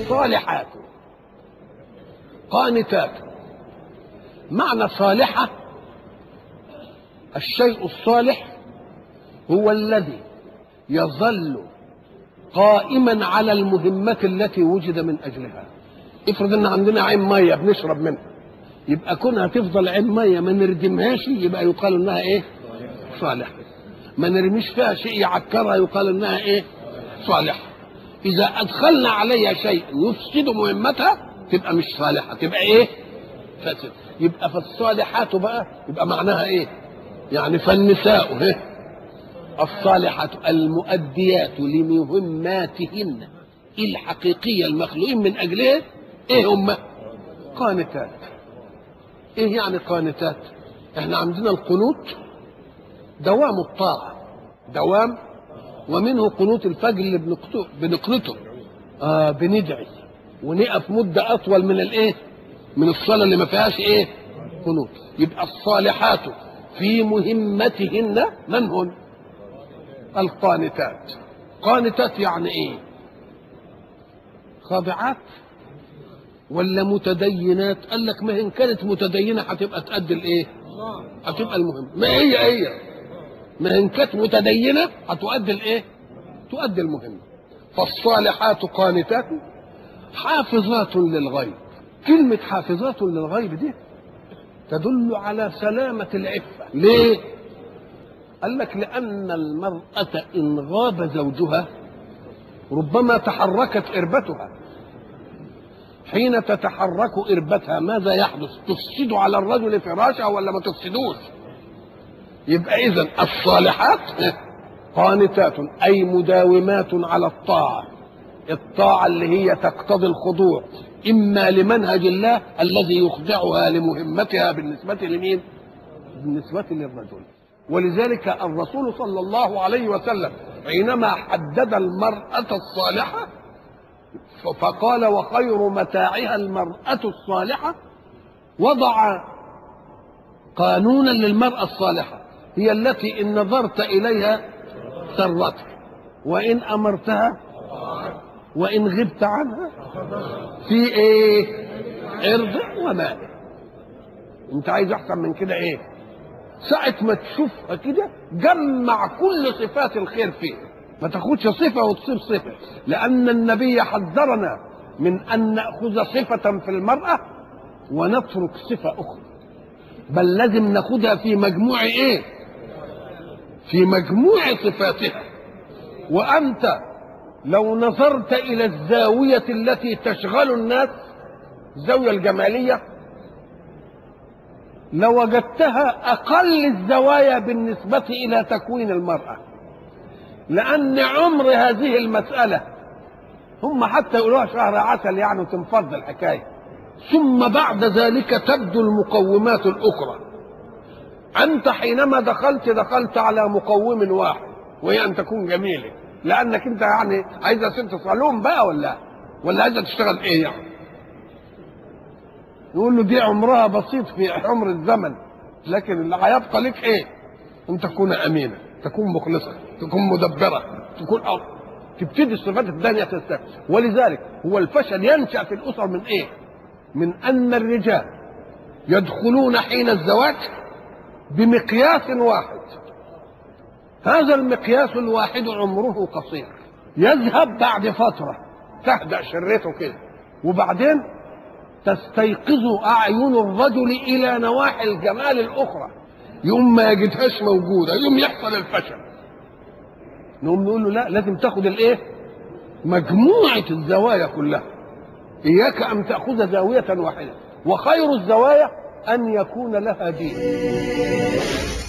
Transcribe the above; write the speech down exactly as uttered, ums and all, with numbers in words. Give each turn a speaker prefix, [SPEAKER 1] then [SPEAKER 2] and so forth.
[SPEAKER 1] فالصالحات قانتات. معنى صالحة الشيء الصالح هو الذي يظل قائما على المهمة التي وجد من أجلها. افرض ان عندنا عين مية بنشرب منها، يبقى كونها تفضل عين مية ما نردمهاش يبقى يقال انها ايه؟ صالحة. ما نرميش فيها شيء يعكرها يقال انها ايه؟ صالحة. اذا ادخلنا عليها شيء يفسد مهمتها تبقى مش صالحة، تبقى ايه؟ فاسد. يبقى فالصالحات بقى يبقى معناها ايه؟ يعني فالنساء ايه؟ الصالحات المؤديات لمهماتهن الحقيقية المخلوقين من أجلها إيه هم؟ قانتات. إيه يعني قانتات؟ إحنا عندنا القنوت دوام الطاعة، دوام، ومنه قنوت الفجر اللي بنقنته, بنقنته. آه بندعي ونقف مدة أطول من الإيه؟ من الصلاة اللي ما فيهاش إيه؟ قنوت. يبقى الصالحات في مهمتهن من هن؟ القانتات. قانتات يعني ايه؟ خاضعات ولا متدينات؟ قال لك ما ان كانت متدينه هتبقى تأدي الايه؟ هتبقى المهم. ما هي هي ما ان كانت متدينه هتؤدي الايه؟ تؤدي المهم. فالصالحات قانتات حافظات للغيب. كلمه حافظات للغيب دي تدل على سلامه العفه. ليه؟ قال لك لأن المرأة إن غاب زوجها ربما تحركت إربتها. حين تتحرك إربتها ماذا يحدث؟ تفسد على الرجل فراشه ولا ما تفسدوش؟ يبقى إذن الصالحات قانتات أي مداومات على الطاعة، الطاعة اللي هي تقتضي الخضوع إما لمنهج الله الذي يخضعها لمهمتها بالنسبة لمين؟ بالنسبة للرجل. ولذلك الرسول صلى الله عليه وسلم حينما حدد المرأة الصالحة فقال وخير متاعها المرأة الصالحة، وضع قانونا للمرأة الصالحة هي التي إن نظرت إليها سرتك، وإن أمرتها وإن غبت عنها في إيه؟ عرض ومال. أنت عايز أحسن من كده إيه؟ ساعة ما تشوفها كده جمع كل صفات الخير فيه، ما تاخدش صفة وتصيب صفة، لأن النبي حذرنا من أن نأخذ صفة في المرأة ونترك صفة أخرى، بل لازم ناخدها في مجموع إيه؟ في مجموع صفاتها. وأنت لو نظرت إلى الزاوية التي تشغل الناس، الزاوية الجمالية، لوجدتها أقل الزوايا بالنسبة إلى تكوين المرأة، لأن عمر هذه المسألة هم حتى يقولوها شهر عسل يعني وتنفض الحكاية، ثم بعد ذلك تبدو المقومات الأخرى. أنت حينما دخلت دخلت على مقوم واحد وهي أن تكون جميلة، لأنك أنت يعني عايزة ست صالون بقى ولا ولا عايزة تشتغل إيه يعني؟ يقول له دي عمرها بسيط في عمر الزمن، لكن اللي هيبقى لك ايه؟ ان تكون امينه، تكون مخلصه، تكون مدبره، تكون أو تبتدي الصفات الثانيه تستفيد. ولذلك هو الفشل ينشا في الاسر من ايه؟ من ان الرجال يدخلون حين الزواج بمقياس واحد، هذا المقياس الواحد عمره قصير، يذهب بعد فتره تهدأ شريته كده، وبعدين تستيقظ أعين الرجل إلى نواحي الجمال الأخرى، يوم ما يجدهاش موجودة يوم يحصل الفشل. نقوم نقول له لا، لازم تاخد الإيه؟ مجموعة الزوايا كلها، إياك أن تأخذ زاوية واحدة، وخير الزوايا أن يكون لها دين.